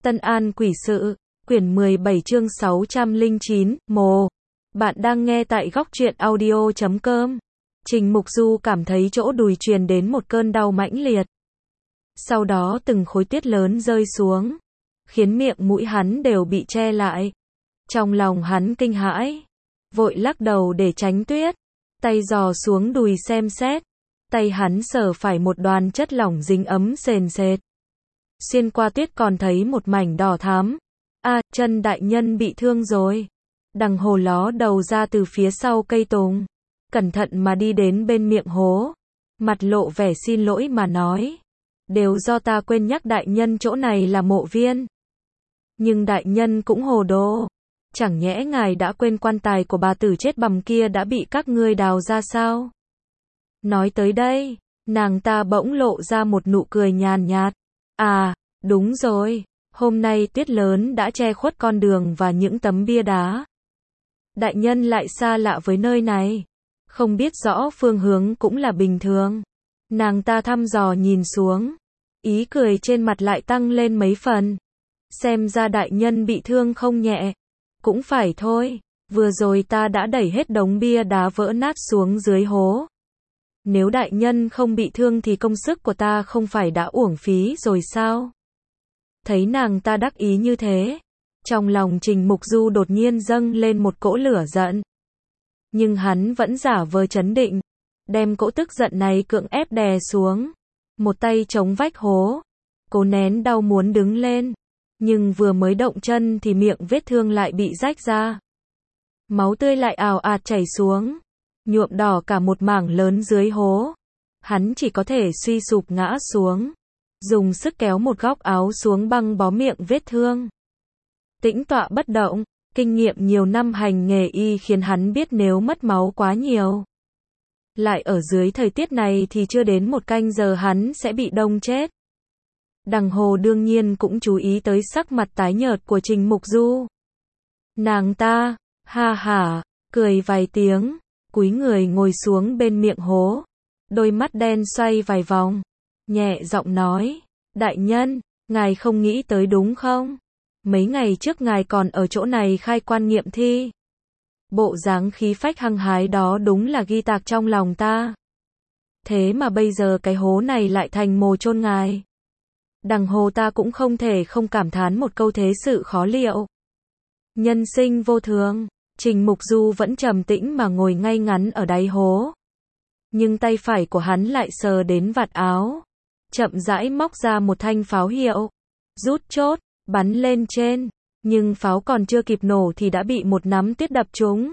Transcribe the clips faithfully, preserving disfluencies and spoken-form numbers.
Tân An Quỷ Sự, quyển mười bảy chương sáu trăm lẻ chín, Mồ. Bạn đang nghe tại góc truyện audio chấm com. Trình Mục Du cảm thấy chỗ đùi truyền đến một cơn đau mãnh liệt. Sau đó từng khối tuyết lớn rơi xuống, khiến miệng mũi hắn đều bị che lại. Trong lòng hắn kinh hãi, vội lắc đầu để tránh tuyết, tay dò xuống đùi xem xét. Tay hắn sờ phải một đoàn chất lỏng dính ấm sền sệt. Xuyên qua tuyết còn thấy một mảnh đỏ thắm. A, chân đại nhân bị thương rồi. Đằng Hồ ló đầu ra từ phía sau cây tùng, cẩn thận mà đi đến bên miệng hố, mặt lộ vẻ xin lỗi mà nói: đều do ta quên nhắc đại nhân chỗ này là mộ viên. Nhưng đại nhân cũng hồ đồ, chẳng nhẽ ngài đã quên quan tài của bà tử chết bầm kia đã bị các ngươi đào ra sao? Nói tới đây, nàng ta bỗng lộ ra một nụ cười nhàn nhạt. À, đúng rồi, hôm nay tuyết lớn đã che khuất con đường và những tấm bia đá. Đại nhân lại xa lạ với nơi này, không biết rõ phương hướng cũng là bình thường. Nàng ta thăm dò nhìn xuống, ý cười trên mặt lại tăng lên mấy phần. Xem ra đại nhân bị thương không nhẹ. Cũng phải thôi, vừa rồi ta đã đẩy hết đống bia đá vỡ nát xuống dưới hố. Nếu đại nhân không bị thương thì công sức của ta không phải đã uổng phí rồi sao? Thấy nàng ta đắc ý như thế, trong lòng Trình Mục Du đột nhiên dâng lên một cỗ lửa giận. Nhưng hắn vẫn giả vờ trấn định, đem cỗ tức giận này cưỡng ép đè xuống. Một tay chống vách hố, cố nén đau muốn đứng lên. Nhưng vừa mới động chân thì miệng vết thương lại bị rách ra. Máu tươi lại ào ạt chảy xuống, nhuộm đỏ cả một mảng lớn dưới hố. Hắn chỉ có thể suy sụp ngã xuống, dùng sức kéo một góc áo xuống băng bó miệng vết thương. Tĩnh tọa bất động, kinh nghiệm nhiều năm hành nghề y khiến hắn biết nếu mất máu quá nhiều, lại ở dưới thời tiết này thì chưa đến một canh giờ hắn sẽ bị đông chết. Đằng Hồ đương nhiên cũng chú ý tới sắc mặt tái nhợt của Trình Mục Du. Nàng ta, ha hả, cười vài tiếng, cúi người ngồi xuống bên miệng hố, đôi mắt đen xoay vài vòng, nhẹ giọng nói: đại nhân, ngài không nghĩ tới đúng không? Mấy ngày trước ngài còn ở chỗ này khai quan nghiệm thi. Bộ dáng khí phách hăng hái đó đúng là ghi tạc trong lòng ta. Thế mà bây giờ cái hố này lại thành mồ chôn ngài. Đằng Hồ ta cũng không thể không cảm thán một câu thế sự khó liệu. Nhân sinh vô thường. Trình Mục Du vẫn trầm tĩnh mà ngồi ngay ngắn ở đáy hố. Nhưng tay phải của hắn lại sờ đến vạt áo, chậm rãi móc ra một thanh pháo hiệu, rút chốt, bắn lên trên. Nhưng pháo còn chưa kịp nổ thì đã bị một nắm tuyết đập trúng.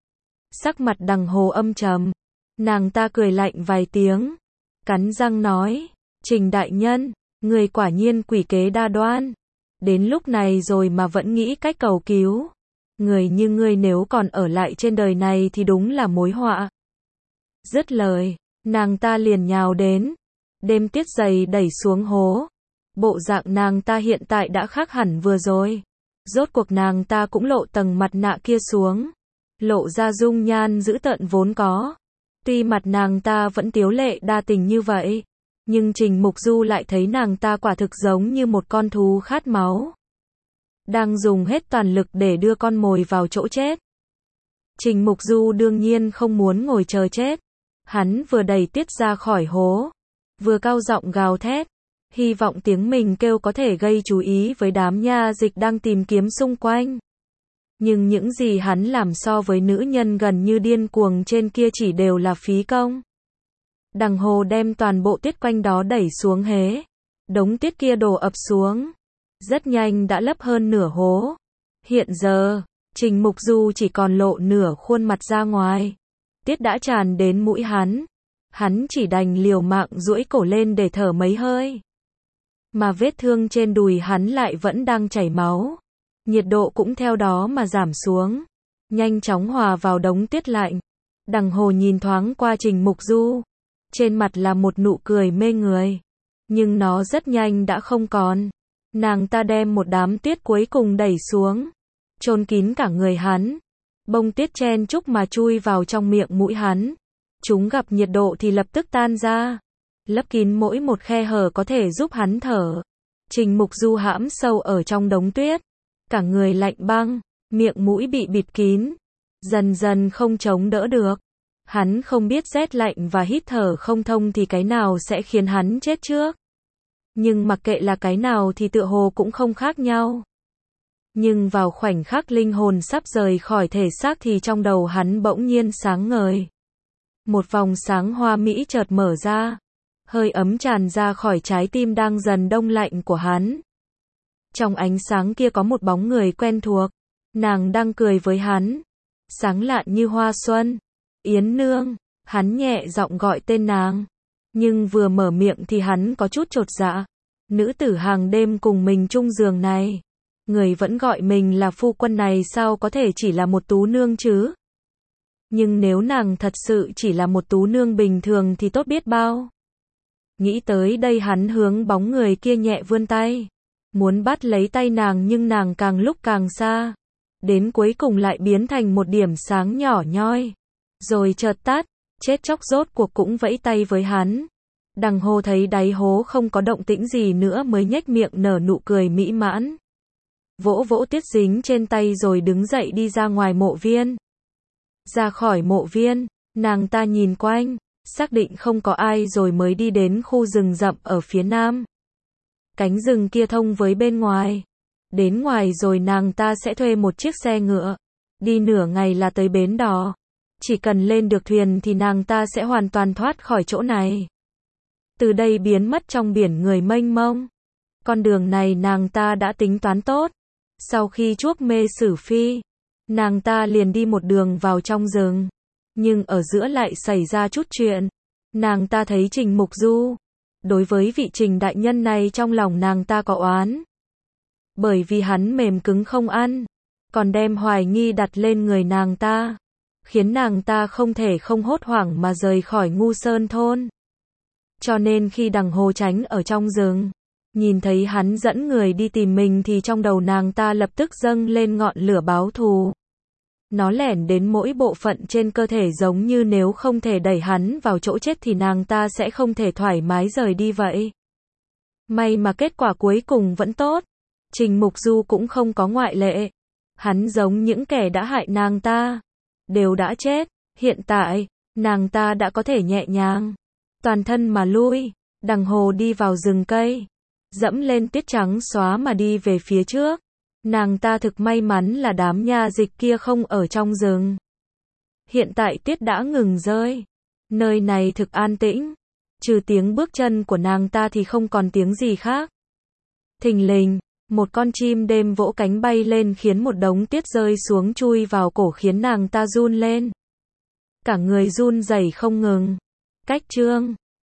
Sắc mặt Đằng Hồ âm trầm, nàng ta cười lạnh vài tiếng, cắn răng nói: Trình đại nhân, người quả nhiên quỷ kế đa đoan. Đến lúc này rồi mà vẫn nghĩ cách cầu cứu. Người như ngươi nếu còn ở lại trên đời này thì đúng là mối họa. Dứt lời, nàng ta liền nhào đến, đem tuyết dày đẩy xuống hố. Bộ dạng nàng ta hiện tại đã khác hẳn vừa rồi. Rốt cuộc nàng ta cũng lộ tầng mặt nạ kia xuống, lộ ra dung nhan dữ tợn vốn có. Tuy mặt nàng ta vẫn tiếu lệ đa tình như vậy, nhưng Trình Mục Du lại thấy nàng ta quả thực giống như một con thú khát máu, đang dùng hết toàn lực để đưa con mồi vào chỗ chết. Trình Mục Du đương nhiên không muốn ngồi chờ chết. Hắn vừa đẩy tuyết ra khỏi hố, vừa cao giọng gào thét, hy vọng tiếng mình kêu có thể gây chú ý với đám nha dịch đang tìm kiếm xung quanh. Nhưng những gì hắn làm so với nữ nhân gần như điên cuồng trên kia chỉ đều là phí công. Đằng Hồ đem toàn bộ tuyết quanh đó đẩy xuống hế. Đống tuyết kia đổ ập xuống, rất nhanh đã lấp hơn nửa hố. Hiện giờ, Trình Mục Du chỉ còn lộ nửa khuôn mặt ra ngoài. Tuyết đã tràn đến mũi hắn. Hắn chỉ đành liều mạng duỗi cổ lên để thở mấy hơi. Mà vết thương trên đùi hắn lại vẫn đang chảy máu. Nhiệt độ cũng theo đó mà giảm xuống, nhanh chóng hòa vào đống tuyết lạnh. Đằng Hồ nhìn thoáng qua Trình Mục Du, trên mặt là một nụ cười mê người, nhưng nó rất nhanh đã không còn. Nàng ta đem một đám tuyết cuối cùng đẩy xuống, chôn kín cả người hắn. Bông tuyết chen chúc mà chui vào trong miệng mũi hắn. Chúng gặp nhiệt độ thì lập tức tan ra, lấp kín mỗi một khe hở có thể giúp hắn thở. Trình Mục Du hãm sâu ở trong đống tuyết, cả người lạnh băng, miệng mũi bị bịt kín, dần dần không chống đỡ được. Hắn không biết rét lạnh và hít thở không thông thì cái nào sẽ khiến hắn chết trước. Nhưng mặc kệ là cái nào thì tựa hồ cũng không khác nhau. Nhưng vào khoảnh khắc linh hồn sắp rời khỏi thể xác thì trong đầu hắn bỗng nhiên sáng ngời. Một vòng sáng hoa mỹ chợt mở ra, hơi ấm tràn ra khỏi trái tim đang dần đông lạnh của hắn. Trong ánh sáng kia có một bóng người quen thuộc, nàng đang cười với hắn, sáng lạn như hoa xuân. Yến nương, hắn nhẹ giọng gọi tên nàng, nhưng vừa mở miệng thì hắn có chút chột dạ. Nữ tử hàng đêm cùng mình chung giường này, người vẫn gọi mình là phu quân này sao có thể chỉ là một tú nương chứ? Nhưng nếu nàng thật sự chỉ là một tú nương bình thường thì tốt biết bao. Nghĩ tới đây hắn hướng bóng người kia nhẹ vươn tay, muốn bắt lấy tay nàng nhưng nàng càng lúc càng xa, đến cuối cùng lại biến thành một điểm sáng nhỏ nhoi, rồi chợt tắt, chết chóc rốt cuộc cũng vẫy tay với hắn. Đằng Hồ thấy đáy hố không có động tĩnh gì nữa mới nhếch miệng nở nụ cười mỹ mãn. Vỗ vỗ tuyết dính trên tay rồi đứng dậy đi ra ngoài mộ viên. Ra khỏi mộ viên, nàng ta nhìn quanh, xác định không có ai rồi mới đi đến khu rừng rậm ở phía nam. Cánh rừng kia thông với bên ngoài. Đến ngoài rồi nàng ta sẽ thuê một chiếc xe ngựa, đi nửa ngày là tới bến đò. Chỉ cần lên được thuyền thì nàng ta sẽ hoàn toàn thoát khỏi chỗ này. Từ đây biến mất trong biển người mênh mông. Con đường này nàng ta đã tính toán tốt. Sau khi chuốc mê sử phi, nàng ta liền đi một đường vào trong rừng. Nhưng ở giữa lại xảy ra chút chuyện. Nàng ta thấy Trình Mục Du. Đối với vị Trình đại nhân này trong lòng nàng ta có oán. Bởi vì hắn mềm cứng không ăn, còn đem hoài nghi đặt lên người nàng ta, khiến nàng ta không thể không hốt hoảng mà rời khỏi Ngu Sơn thôn. Cho nên khi Đằng Hồ tránh ở trong rừng, nhìn thấy hắn dẫn người đi tìm mình thì trong đầu nàng ta lập tức dâng lên ngọn lửa báo thù. Nó lẻn đến mỗi bộ phận trên cơ thể giống như nếu không thể đẩy hắn vào chỗ chết thì nàng ta sẽ không thể thoải mái rời đi vậy. May mà kết quả cuối cùng vẫn tốt. Trình Mục Du cũng không có ngoại lệ. Hắn giống những kẻ đã hại nàng ta, đều đã chết. Hiện tại, nàng ta đã có thể nhẹ nhàng toàn thân mà lui. Đằng Hồ đi vào rừng cây, dẫm lên tuyết trắng xóa mà đi về phía trước. Nàng ta thực may mắn là đám nha dịch kia không ở trong rừng. Hiện tại tuyết đã ngừng rơi. Nơi này thực an tĩnh. Trừ tiếng bước chân của nàng ta thì không còn tiếng gì khác. Thình lình, một con chim đêm vỗ cánh bay lên khiến một đống tuyết rơi xuống chui vào cổ khiến nàng ta run lên. Cả người run rẩy không ngừng. Cách chương